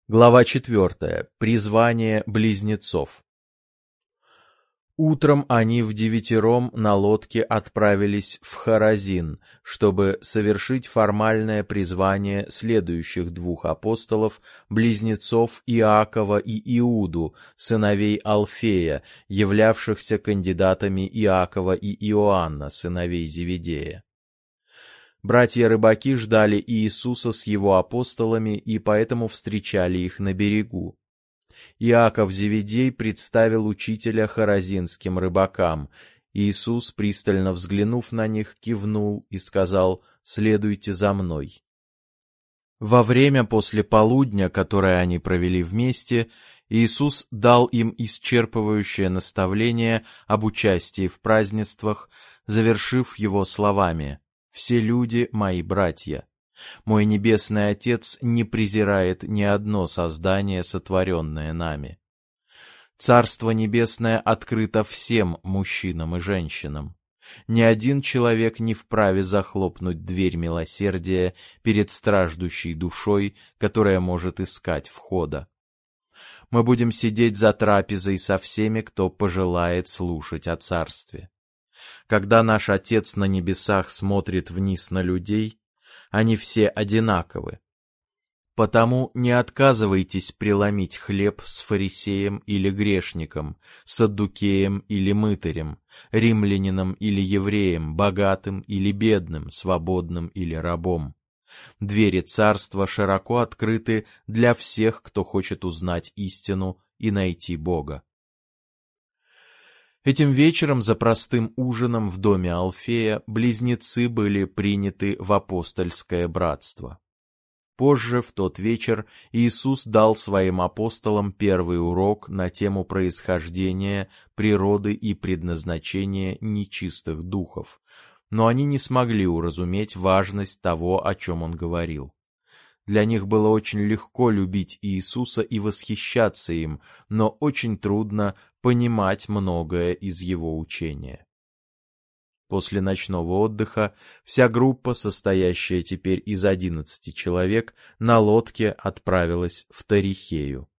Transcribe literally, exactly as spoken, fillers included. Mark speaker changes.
Speaker 1: Глава четвертая. Призвание близнецов. Утром они вдевятером на лодке отправились в Хоразин, чтобы совершить формальное призвание следующих двух апостолов, близнецов Иакова и Иуду, сыновей Алфея, являвшихся кандидатами Иакова и Иоанна, сыновей Зеведея. Братья-рыбаки ждали Иисуса с его апостолами и поэтому встречали их на берегу. Иаков Зеведей представил учителя хоразинским рыбакам. Иисус, пристально взглянув на них, кивнул и сказал: «Следуйте за мной». Во время после полудня, которое они провели вместе, Иисус дал им исчерпывающее наставление об участии в празднествах, завершив его словами: «Все люди — мои братья. Мой небесный Отец не презирает ни одно создание, сотворенное нами. Царство Небесное открыто всем мужчинам и женщинам. Ни один человек не вправе захлопнуть дверь милосердия перед страждущей душой, которая может искать входа. Мы будем сидеть за трапезой со всеми, кто пожелает слушать о Царстве. Когда наш Отец на небесах смотрит вниз на людей, они все одинаковы. Потому не отказывайтесь преломить хлеб с фарисеем или грешником, саддукеем или мытарем, римлянином или евреем, богатым или бедным, свободным или рабом. Двери царства широко открыты для всех, кто хочет узнать истину и найти Бога». Этим вечером за простым ужином в доме Алфея близнецы были приняты в апостольское братство. Позже, в тот вечер, Иисус дал своим апостолам первый урок на тему происхождения, природы и предназначения нечистых духов, но они не смогли уразуметь важность того, о чем он говорил. Для них было очень легко любить Иисуса и восхищаться им, но очень трудно понимать многое из его учения. После ночного отдыха вся группа, состоящая теперь из одиннадцати человек, на лодке отправилась в Тарихею.